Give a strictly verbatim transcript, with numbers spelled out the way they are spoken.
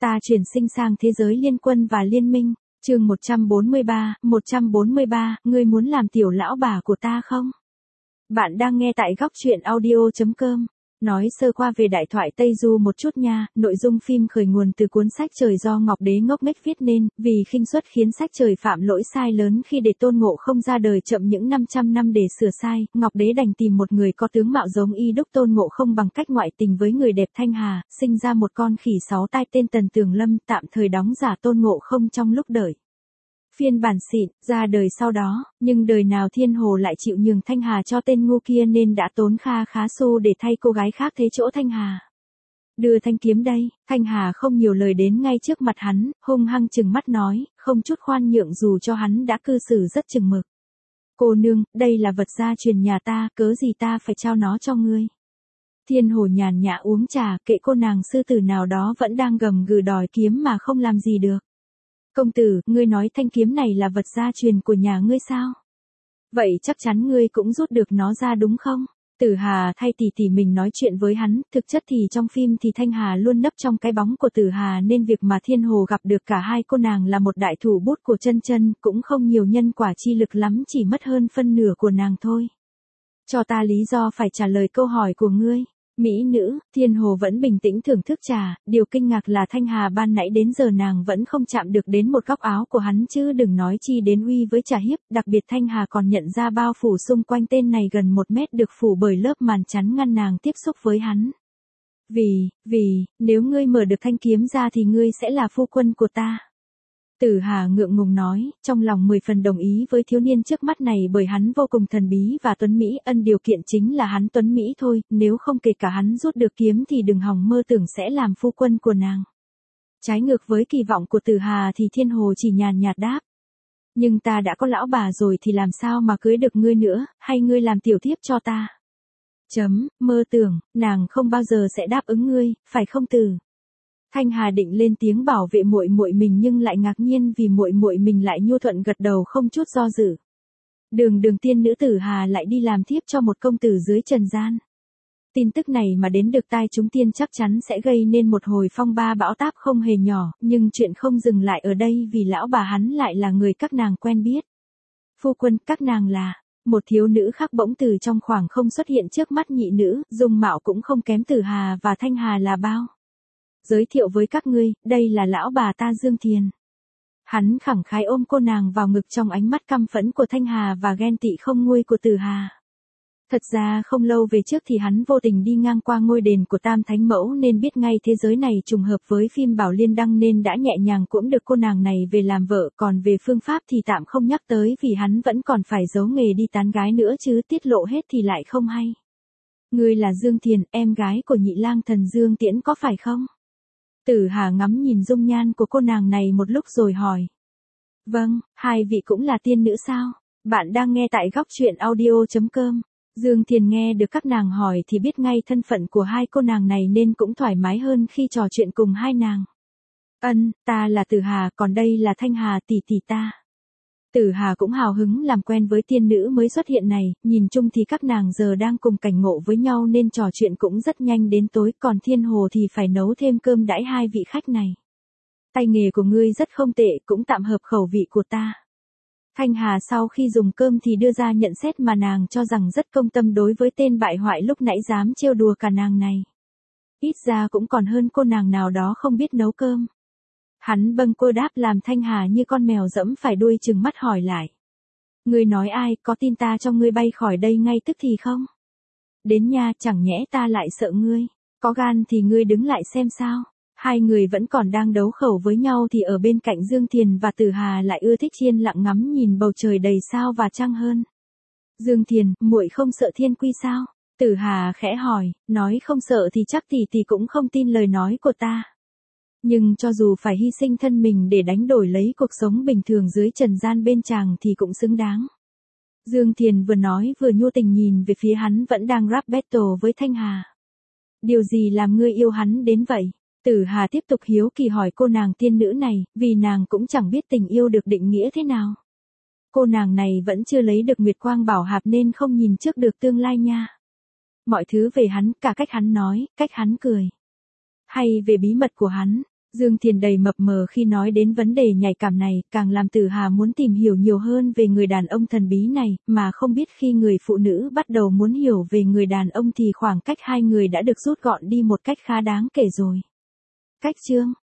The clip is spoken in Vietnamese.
Ta chuyển sinh sang thế giới liên quân và liên minh. Chương một trăm bốn mươi ba, một trăm bốn mươi ba, ngươi muốn làm tiểu lão bà của ta không? Bạn đang nghe tại góc truyện audio chấm com. Nói sơ qua về đại thoại Tây Du một chút nha, nội dung phim khởi nguồn từ cuốn sách Trời do Ngọc Đế ngốc nghếch viết nên, vì khinh suất khiến sách trời phạm lỗi sai lớn khi để Tôn Ngộ Không ra đời chậm những năm trăm năm để sửa sai, Ngọc Đế đành tìm một người có tướng mạo giống y đúc Tôn Ngộ Không bằng cách ngoại tình với người đẹp Thanh Hà, sinh ra một con khỉ sáu tai tên Tần Tường Lâm, tạm thời đóng giả Tôn Ngộ Không trong lúc đợi phiên bản xịn, ra đời sau đó, nhưng đời nào Thiên Hồ lại chịu nhường Thanh Hà cho tên ngu kia nên đã tốn kha khá xu để thay cô gái khác thế chỗ Thanh Hà. Đưa thanh kiếm đây, Thanh Hà không nhiều lời đến ngay trước mặt hắn, hung hăng chừng mắt nói, không chút khoan nhượng dù cho hắn đã cư xử rất chừng mực. Cô nương, đây là vật gia truyền nhà ta, cớ gì ta phải trao nó cho ngươi. Thiên Hồ nhàn nhã uống trà, kệ cô nàng sư tử nào đó vẫn đang gầm gừ đòi kiếm mà không làm gì được. Công tử, ngươi nói thanh kiếm này là vật gia truyền của nhà ngươi sao? Vậy chắc chắn ngươi cũng rút được nó ra đúng không? Tử Hà thay tỷ tỷ mình nói chuyện với hắn, thực chất thì trong phim thì Thanh Hà luôn nấp trong cái bóng của Tử Hà nên việc mà Thiên Hồ gặp được cả hai cô nàng là một đại thủ bút của chân chân, cũng không nhiều nhân quả chi lực lắm, chỉ mất hơn phân nửa của nàng thôi. Cho ta lý do phải trả lời câu hỏi của ngươi. Mỹ nữ, Thiên Hồ vẫn bình tĩnh thưởng thức trà, điều kinh ngạc là Thanh Hà ban nãy đến giờ nàng vẫn không chạm được đến một góc áo của hắn chứ đừng nói chi đến uy với trà hiếp, đặc biệt Thanh Hà còn nhận ra bao phủ xung quanh tên này gần một mét được phủ bởi lớp màn chắn ngăn nàng tiếp xúc với hắn. Vì, vì, nếu ngươi mở được thanh kiếm ra thì ngươi sẽ là phu quân của ta. Tử Hà ngượng ngùng nói, trong lòng mười phần đồng ý với thiếu niên trước mắt này bởi hắn vô cùng thần bí và tuấn mỹ, ân điều kiện chính là hắn tuấn mỹ thôi, nếu không kể cả hắn rút được kiếm thì đừng hòng mơ tưởng sẽ làm phu quân của nàng. Trái ngược với kỳ vọng của Tử Hà thì Thiên Hồ chỉ nhàn nhạt đáp. Nhưng ta đã có lão bà rồi thì làm sao mà cưới được ngươi nữa, hay ngươi làm tiểu thiếp cho ta? Chấm, mơ tưởng, nàng không bao giờ sẽ đáp ứng ngươi, phải không Tử? Thanh Hà định lên tiếng bảo vệ muội muội mình nhưng lại ngạc nhiên vì muội muội mình lại nhu thuận gật đầu không chút do dự. Đường đường tiên nữ Tử Hà lại đi làm thiếp cho một công tử dưới trần gian. Tin tức này mà đến được tai chúng tiên chắc chắn sẽ gây nên một hồi phong ba bão táp không hề nhỏ, nhưng chuyện không dừng lại ở đây vì lão bà hắn lại là người các nàng quen biết. Phu quân, các nàng là... Một thiếu nữ khác bỗng từ trong khoảng không xuất hiện trước mắt nhị nữ, dung mạo cũng không kém Tử Hà và Thanh Hà là bao. Giới thiệu với các ngươi, đây là lão bà ta Dương Thiền. Hắn khẳng khái ôm cô nàng vào ngực trong ánh mắt căm phẫn của Thanh Hà và ghen tị không nguôi của Tử Hà. Thật ra không lâu về trước thì hắn vô tình đi ngang qua ngôi đền của Tam Thánh Mẫu nên biết ngay thế giới này trùng hợp với phim Bảo Liên đăng nên đã nhẹ nhàng cưỡng được cô nàng này về làm vợ, còn về phương pháp thì tạm không nhắc tới vì hắn vẫn còn phải giấu nghề đi tán gái nữa chứ tiết lộ hết thì lại không hay. Ngươi là Dương Thiền, em gái của nhị lang thần Dương Tiễn có phải không? Tử Hà ngắm nhìn dung nhan của cô nàng này một lúc rồi hỏi. Vâng, hai vị cũng là tiên nữ sao? Bạn đang nghe tại góc truyện audio chấm com. Dương Thiền nghe được các nàng hỏi thì biết ngay thân phận của hai cô nàng này nên cũng thoải mái hơn khi trò chuyện cùng hai nàng. Ân, ta là Tử Hà, còn đây là Thanh Hà tỷ tỷ ta. Tử Hà cũng hào hứng làm quen với tiên nữ mới xuất hiện này, nhìn chung thì các nàng giờ đang cùng cảnh ngộ với nhau nên trò chuyện cũng rất nhanh đến tối, còn Thiên Hồ thì phải nấu thêm cơm đãi hai vị khách này. Tay nghề của ngươi rất không tệ, cũng tạm hợp khẩu vị của ta. Thanh Hà sau khi dùng cơm thì đưa ra nhận xét mà nàng cho rằng rất công tâm đối với tên bại hoại lúc nãy dám trêu đùa cả nàng này. Ít ra cũng còn hơn cô nàng nào đó không biết nấu cơm. Hắn bâng quơ đáp làm Thanh Hà như con mèo dẫm phải đuôi trừng mắt hỏi lại. Ngươi nói ai, có tin ta cho ngươi bay khỏi đây ngay tức thì không? Đến nha, chẳng nhẽ ta lại sợ ngươi. Có gan thì ngươi đứng lại xem sao. Hai người vẫn còn đang đấu khẩu với nhau thì ở bên cạnh Dương Thiền và Tử Hà lại ưa thích yên lặng ngắm nhìn bầu trời đầy sao và trăng hơn. Dương Thiền, muội không sợ thiên quy sao? Tử Hà khẽ hỏi, nói không sợ thì chắc tỷ tỷ cũng không tin lời nói của ta. Nhưng cho dù phải hy sinh thân mình để đánh đổi lấy cuộc sống bình thường dưới trần gian bên chàng thì cũng xứng đáng. Dương Thiền vừa nói vừa nhu tình nhìn về phía hắn vẫn đang rap battle với Thanh Hà. Điều gì làm ngươi yêu hắn đến vậy? Tử Hà tiếp tục hiếu kỳ hỏi cô nàng tiên nữ này, vì nàng cũng chẳng biết tình yêu được định nghĩa thế nào. Cô nàng này vẫn chưa lấy được Nguyệt Quang Bảo Hạp nên không nhìn trước được tương lai nha. Mọi thứ về hắn, cả cách hắn nói, cách hắn cười. Hay về bí mật của hắn. Dương Thiền đầy mập mờ khi nói đến vấn đề nhạy cảm này, càng làm Tử Hà muốn tìm hiểu nhiều hơn về người đàn ông thần bí này, mà không biết khi người phụ nữ bắt đầu muốn hiểu về người đàn ông thì khoảng cách hai người đã được rút gọn đi một cách khá đáng kể rồi. Cách chương